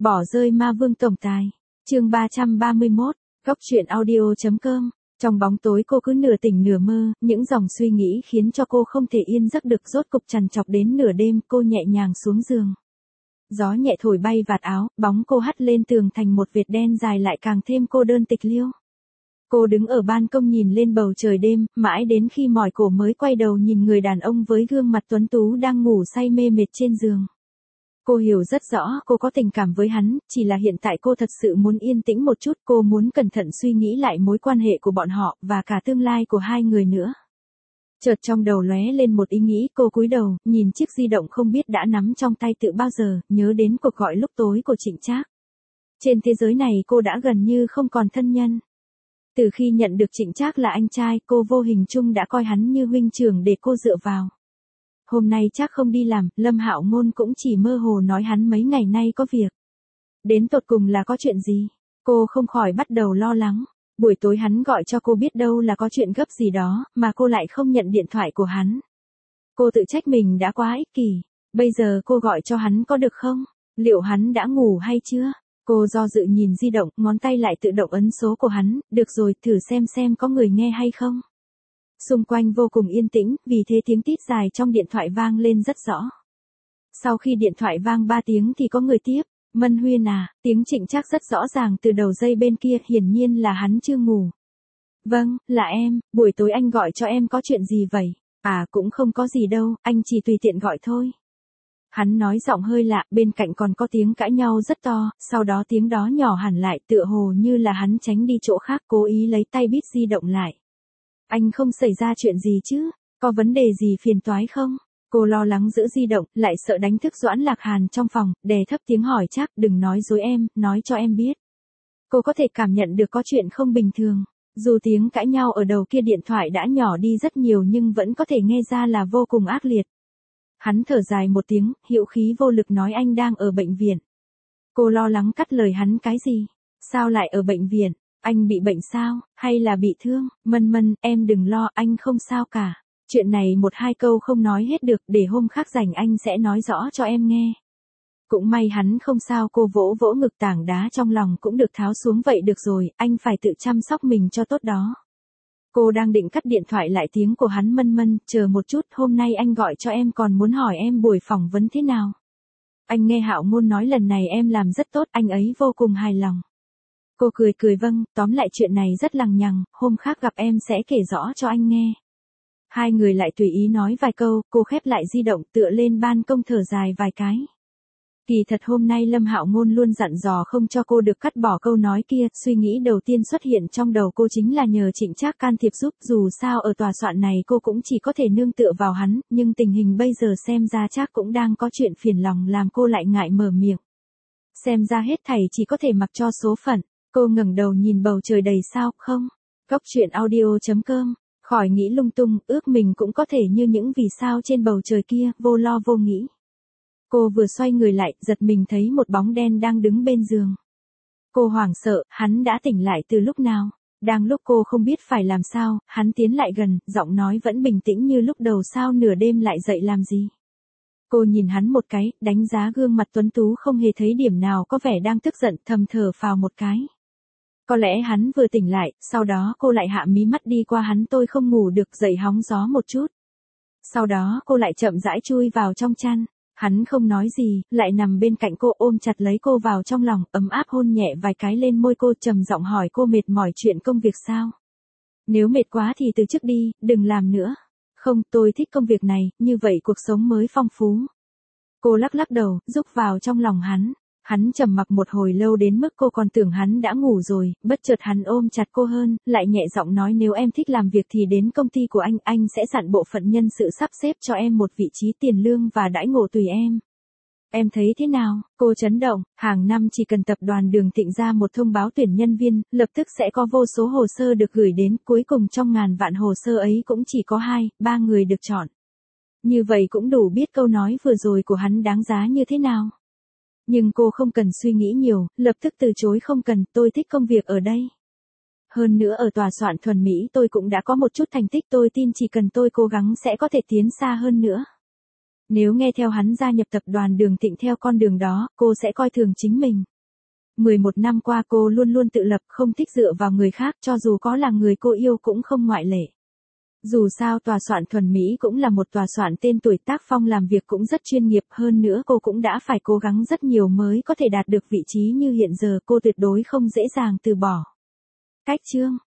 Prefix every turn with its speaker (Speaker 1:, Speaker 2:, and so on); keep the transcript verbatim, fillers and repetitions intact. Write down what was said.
Speaker 1: Bỏ rơi ma vương tổng tài. Chương ba trăm ba mươi mốt, góc truyện audio chấm com. Trong bóng tối cô cứ nửa tỉnh nửa mơ, những dòng suy nghĩ khiến cho cô không thể yên giấc được, rốt cục trằn trọc đến nửa đêm, cô nhẹ nhàng xuống giường. Gió nhẹ thổi bay vạt áo, bóng cô hắt lên tường thành một vệt đen dài lại càng thêm cô đơn tịch liêu. Cô đứng ở ban công nhìn lên bầu trời đêm, mãi đến khi mỏi cổ mới quay đầu nhìn người đàn ông với gương mặt tuấn tú đang ngủ say mê mệt trên giường. Cô hiểu rất rõ cô có tình cảm với hắn, chỉ là hiện tại cô thật sự muốn yên tĩnh một chút, cô muốn cẩn thận suy nghĩ lại mối quan hệ của bọn họ, và cả tương lai của hai người nữa. Chợt trong đầu lóe lên một ý nghĩ, cô cúi đầu, nhìn chiếc di động không biết đã nắm trong tay từ bao giờ, nhớ đến cuộc gọi lúc tối của Trịnh Trác. Trên thế giới này cô đã gần như không còn thân nhân. Từ khi nhận được Trịnh Trác là anh trai, cô vô hình chung đã coi hắn như huynh trưởng để cô dựa vào. Hôm nay Trác không đi làm, Lâm Hạo Ngôn cũng chỉ mơ hồ nói hắn mấy ngày nay có việc. Đến tột cùng là có chuyện gì? Cô không khỏi bắt đầu lo lắng. Buổi tối hắn gọi cho cô biết đâu là có chuyện gấp gì đó, mà cô lại không nhận điện thoại của hắn. Cô tự trách mình đã quá ích kỷ. Bây giờ cô gọi cho hắn có được không? Liệu hắn đã ngủ hay chưa? Cô do dự nhìn di động, ngón tay lại tự động ấn số của hắn, được rồi, thử xem xem có người nghe hay không. Xung quanh vô cùng yên tĩnh, vì thế tiếng tít dài trong điện thoại vang lên rất rõ. Sau khi điện thoại vang ba tiếng thì có người tiếp. Mân Huyên à, tiếng Trịnh Trác rất rõ ràng từ đầu dây bên kia, hiển nhiên là hắn chưa ngủ. Vâng, là em, buổi tối anh gọi cho em có chuyện gì vậy? À cũng không có gì đâu, anh chỉ tùy tiện gọi thôi. Hắn nói giọng hơi lạ, bên cạnh còn có tiếng cãi nhau rất to, sau đó tiếng đó nhỏ hẳn lại, tựa hồ như là hắn tránh đi chỗ khác, cố ý lấy tay bít di động lại. Anh không xảy ra chuyện gì chứ? Có vấn đề gì phiền toái không? Cô lo lắng giữ di động, lại sợ đánh thức Doãn Lạc Hàn trong phòng, đè thấp tiếng hỏi Trác, đừng nói dối em, nói cho em biết. Cô có thể cảm nhận được có chuyện không bình thường. Dù tiếng cãi nhau ở đầu kia điện thoại đã nhỏ đi rất nhiều nhưng vẫn có thể nghe ra là vô cùng ác liệt. Hắn thở dài một tiếng, hữu khí vô lực nói anh đang ở bệnh viện. Cô lo lắng cắt lời hắn, cái gì? Sao lại ở bệnh viện? Anh bị bệnh sao? Hay là bị thương? Mân Mân, em đừng lo, anh không sao cả. Chuyện này một hai câu không nói hết được, để hôm khác rảnh anh sẽ nói rõ cho em nghe. Cũng may hắn không sao, cô vỗ vỗ ngực, tảng đá trong lòng cũng được tháo xuống, vậy được rồi, anh phải tự chăm sóc mình cho tốt đó. Cô đang định cắt điện thoại lại tiếng của hắn, Mân Mân, chờ một chút, hôm nay anh gọi cho em còn muốn hỏi em buổi phỏng vấn thế nào. Anh nghe Hạo Ngôn nói lần này em làm rất tốt, anh ấy vô cùng hài lòng. Cô cười cười vâng, tóm lại chuyện này rất lằng nhằng, hôm khác gặp em sẽ kể rõ cho anh nghe. Hai người lại tùy ý nói vài câu, cô khép lại di động, tựa lên ban công thở dài vài cái. Kỳ thật hôm nay Lâm Hạo Ngôn luôn dặn dò không cho cô được cắt bỏ câu nói kia, suy nghĩ đầu tiên xuất hiện trong đầu cô chính là nhờ Trịnh Trác can thiệp giúp, dù sao ở tòa soạn này cô cũng chỉ có thể nương tựa vào hắn, nhưng tình hình bây giờ xem ra Trác cũng đang có chuyện phiền lòng làm cô lại ngại mở miệng. Xem ra hết thảy chỉ có thể mặc cho số phận, cô ngẩng đầu nhìn bầu trời đầy sao, không? Góc truyện audio chấm com. Khỏi nghĩ lung tung, ước mình cũng có thể như những vì sao trên bầu trời kia, vô lo vô nghĩ. Cô vừa xoay người lại, giật mình thấy một bóng đen đang đứng bên giường. Cô hoảng sợ, hắn đã tỉnh lại từ lúc nào? Đang lúc cô không biết phải làm sao, hắn tiến lại gần, giọng nói vẫn bình tĩnh như lúc đầu, sao nửa đêm lại dậy làm gì? Cô nhìn hắn một cái, đánh giá gương mặt tuấn tú không hề thấy điểm nào có vẻ đang tức giận, thầm thở phào một cái. Có lẽ hắn vừa tỉnh lại, sau đó cô lại hạ mí mắt đi qua hắn, tôi không ngủ được, dậy hóng gió một chút. Sau đó cô lại chậm rãi chui vào trong chăn, hắn không nói gì, lại nằm bên cạnh cô ôm chặt lấy cô vào trong lòng, ấm áp hôn nhẹ vài cái lên môi cô, trầm giọng hỏi cô mệt mỏi chuyện công việc sao? Nếu mệt quá thì từ chức đi, đừng làm nữa. Không, tôi thích công việc này, như vậy cuộc sống mới phong phú. Cô lắc lắc đầu, rúc vào trong lòng hắn. Hắn trầm mặc một hồi lâu đến mức cô còn tưởng hắn đã ngủ rồi, bất chợt hắn ôm chặt cô hơn, lại nhẹ giọng nói nếu em thích làm việc thì đến công ty của anh, anh sẽ dặn bộ phận nhân sự sắp xếp cho em một vị trí, tiền lương và đãi ngộ tùy em. Em thấy thế nào? Cô chấn động, hàng năm chỉ cần tập đoàn Đường Thịnh ra một thông báo tuyển nhân viên, lập tức sẽ có vô số hồ sơ được gửi đến, cuối cùng trong ngàn vạn hồ sơ ấy cũng chỉ có hai, ba người được chọn. Như vậy cũng đủ biết câu nói vừa rồi của hắn đáng giá như thế nào. Nhưng cô không cần suy nghĩ nhiều, lập tức từ chối, không cần, tôi thích công việc ở đây. Hơn nữa ở tòa soạn thuần Mỹ tôi cũng đã có một chút thành tích, tôi tin chỉ cần tôi cố gắng sẽ có thể tiến xa hơn nữa. Nếu nghe theo hắn gia nhập tập đoàn Đường Thịnh theo con đường đó, cô sẽ coi thường chính mình. mười một năm qua cô luôn luôn tự lập, không thích dựa vào người khác, cho dù có là người cô yêu cũng không ngoại lệ. Dù sao tòa soạn thuần Mỹ cũng là một tòa soạn tên tuổi, tác phong làm việc cũng rất chuyên nghiệp, hơn nữa cô cũng đã phải cố gắng rất nhiều mới có thể đạt được vị trí như hiện giờ, cô tuyệt đối không dễ dàng từ bỏ. Cách chương